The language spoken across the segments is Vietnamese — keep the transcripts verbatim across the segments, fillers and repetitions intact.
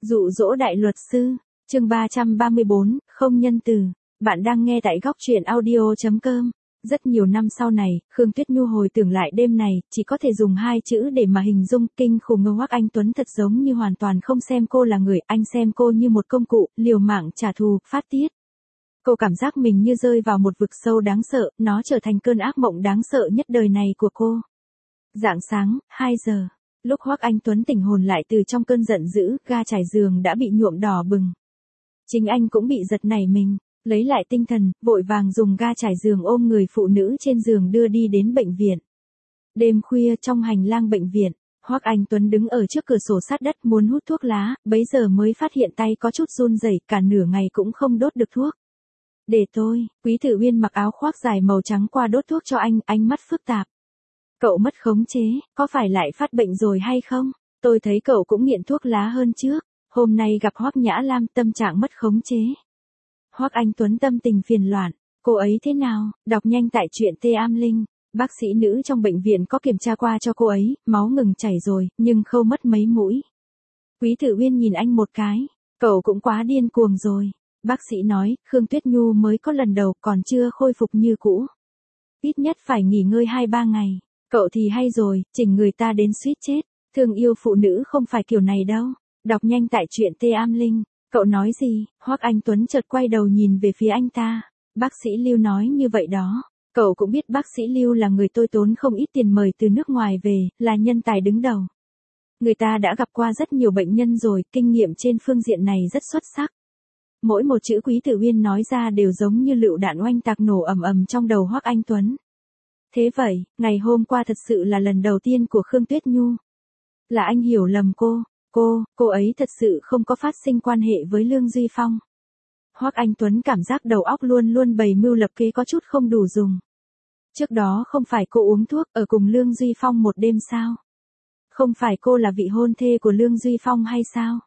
Dụ dỗ đại luật sư, chương ba trăm ba mươi bốn, không nhân từ. Bạn đang nghe tại góc truyện audio chấm com. Rất nhiều năm sau này, Khương Tuyết Nhu hồi tưởng lại đêm này, chỉ có thể dùng hai chữ để mà hình dung. Kinh khủng. Ngô Hoắc Anh Tuấn thật giống như hoàn toàn không xem cô là người, anh xem cô như một công cụ, liều mạng trả thù, phát tiết. Cô cảm giác mình như rơi vào một vực sâu đáng sợ, nó trở thành cơn ác mộng đáng sợ nhất đời này của cô. Rạng sáng, hai giờ. Lúc Hoắc Anh Tuấn tỉnh hồn lại từ trong cơn giận dữ, ga trải giường đã bị nhuộm đỏ bừng. Chính anh cũng bị giật nảy mình, lấy lại tinh thần, vội vàng dùng ga trải giường ôm người phụ nữ trên giường đưa đi đến bệnh viện. Đêm khuya trong hành lang bệnh viện, Hoắc Anh Tuấn đứng ở trước cửa sổ sát đất muốn hút thuốc lá, bấy giờ mới phát hiện tay có chút run rẩy, cả nửa ngày cũng không đốt được thuốc. Để tôi, Quý Tử Uyên mặc áo khoác dài màu trắng qua đốt thuốc cho anh, ánh mắt phức tạp. Cậu mất khống chế, có phải lại phát bệnh rồi hay không? Tôi thấy cậu cũng nghiện thuốc lá hơn trước, hôm nay gặp Hoắc Nhã Lam tâm trạng mất khống chế. Hoắc Anh Tuấn tâm tình phiền loạn, cô ấy thế nào? Đọc nhanh tại truyện Tê Am Linh. Bác sĩ nữ trong bệnh viện có kiểm tra qua cho cô ấy, máu ngừng chảy rồi, nhưng khâu mất mấy mũi. Quý Tử Uyên nhìn anh một cái, cậu cũng quá điên cuồng rồi. Bác sĩ nói, Khương Tuyết Nhu mới có lần đầu còn chưa khôi phục như cũ. Ít nhất phải nghỉ ngơi hai ba ngày. Cậu thì hay rồi, chỉnh người ta đến suýt chết. Thương yêu phụ nữ không phải kiểu này đâu. Đọc nhanh tại truyện Tê Am Linh. Cậu nói gì? Hoắc Anh Tuấn chợt quay đầu nhìn về phía anh ta. Bác sĩ Lưu nói như vậy đó. Cậu cũng biết bác sĩ Lưu là người tôi tốn không ít tiền mời từ nước ngoài về, là nhân tài đứng đầu. Người ta đã gặp qua rất nhiều bệnh nhân rồi, kinh nghiệm trên phương diện này rất xuất sắc. Mỗi một chữ Quý Tử Uyên nói ra đều giống như lựu đạn oanh tạc nổ ầm ầm trong đầu Hoắc Anh Tuấn. Thế vậy, ngày hôm qua thật sự là lần đầu tiên của Khương Tuyết Nhu. Là anh hiểu lầm cô, cô, cô ấy thật sự không có phát sinh quan hệ với Lương Duy Phong. Hoắc Anh Tuấn cảm giác đầu óc luôn luôn bày mưu lập kế có chút không đủ dùng. Trước đó không phải cô uống thuốc ở cùng Lương Duy Phong một đêm sao? Không phải cô là vị hôn thê của Lương Duy Phong hay sao?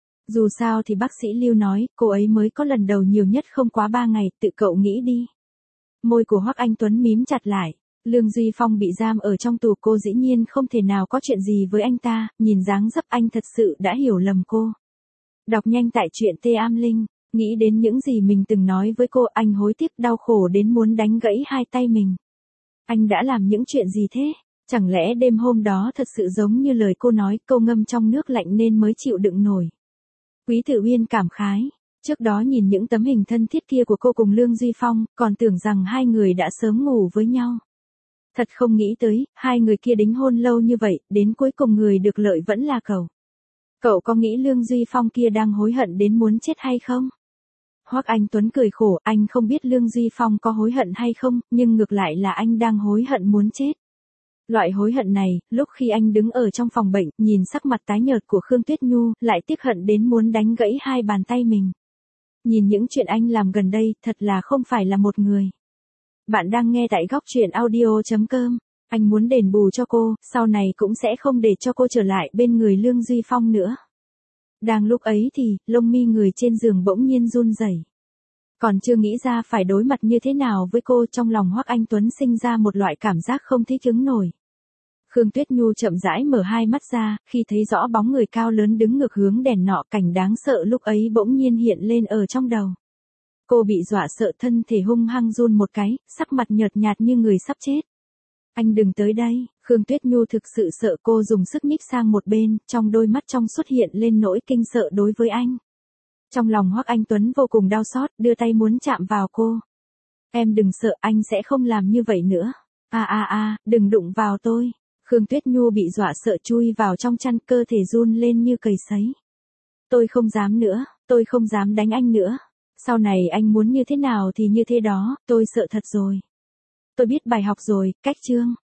Dù sao thì bác sĩ Lưu nói, cô ấy mới có lần đầu nhiều nhất không quá ba ngày, tự cậu nghĩ đi. Môi của Hoắc Anh Tuấn mím chặt lại. Lương Duy Phong bị giam ở trong tù, cô dĩ nhiên không thể nào có chuyện gì với anh ta, nhìn dáng dấp anh thật sự đã hiểu lầm cô. Đọc nhanh tại truyện Tê Am Linh, nghĩ đến những gì mình từng nói với cô, anh hối tiếc đau khổ đến muốn đánh gãy hai tay mình. Anh đã làm những chuyện gì thế? Chẳng lẽ đêm hôm đó thật sự giống như lời cô nói, câu ngâm trong nước lạnh nên mới chịu đựng nổi. Quý Tử Uyên cảm khái, trước đó nhìn những tấm hình thân thiết kia của cô cùng Lương Duy Phong, còn tưởng rằng hai người đã sớm ngủ với nhau. Thật không nghĩ tới, hai người kia đính hôn lâu như vậy, đến cuối cùng người được lợi vẫn là cậu. Cậu có nghĩ Lương Duy Phong kia đang hối hận đến muốn chết hay không? Hoắc Anh Tuấn cười khổ, anh không biết Lương Duy Phong có hối hận hay không, nhưng ngược lại là anh đang hối hận muốn chết. Loại hối hận này, lúc khi anh đứng ở trong phòng bệnh, nhìn sắc mặt tái nhợt của Khương Tuyết Nhu, lại tiếc hận đến muốn đánh gãy hai bàn tay mình. Nhìn những chuyện anh làm gần đây, thật là không phải là một người. Bạn đang nghe tại góc truyện audio chấm com. Anh muốn đền bù cho cô, sau này cũng sẽ không để cho cô trở lại bên người Lương Duy Phong nữa. Đang lúc ấy thì, lông mi người trên giường bỗng nhiên run rẩy. Còn chưa nghĩ ra phải đối mặt như thế nào với cô, trong lòng Hoắc Anh Tuấn sinh ra một loại cảm giác không thích ứng nổi. Khương Tuyết Nhu chậm rãi mở hai mắt ra, khi thấy rõ bóng người cao lớn đứng ngược hướng đèn nọ, cảnh đáng sợ lúc ấy bỗng nhiên hiện lên ở trong đầu. Cô bị dọa sợ, thân thể hung hăng run một cái, sắc mặt nhợt nhạt như người sắp chết. Anh đừng tới đây, Khương Tuyết Nhu thực sự sợ, cô dùng sức nhích sang một bên, trong đôi mắt trong xuất hiện lên nỗi kinh sợ đối với anh. Trong lòng Hoắc Anh Tuấn vô cùng đau xót, đưa tay muốn chạm vào cô. Em đừng sợ, anh sẽ không làm như vậy nữa. À à à, đừng đụng vào tôi. Khương Tuyết Nhu bị dọa sợ chui vào trong chăn, cơ thể run lên như cầy sấy. Tôi không dám nữa, tôi không dám đánh anh nữa. Sau này anh muốn như thế nào thì như thế đó, tôi sợ thật rồi. Tôi biết bài học rồi, cách chương.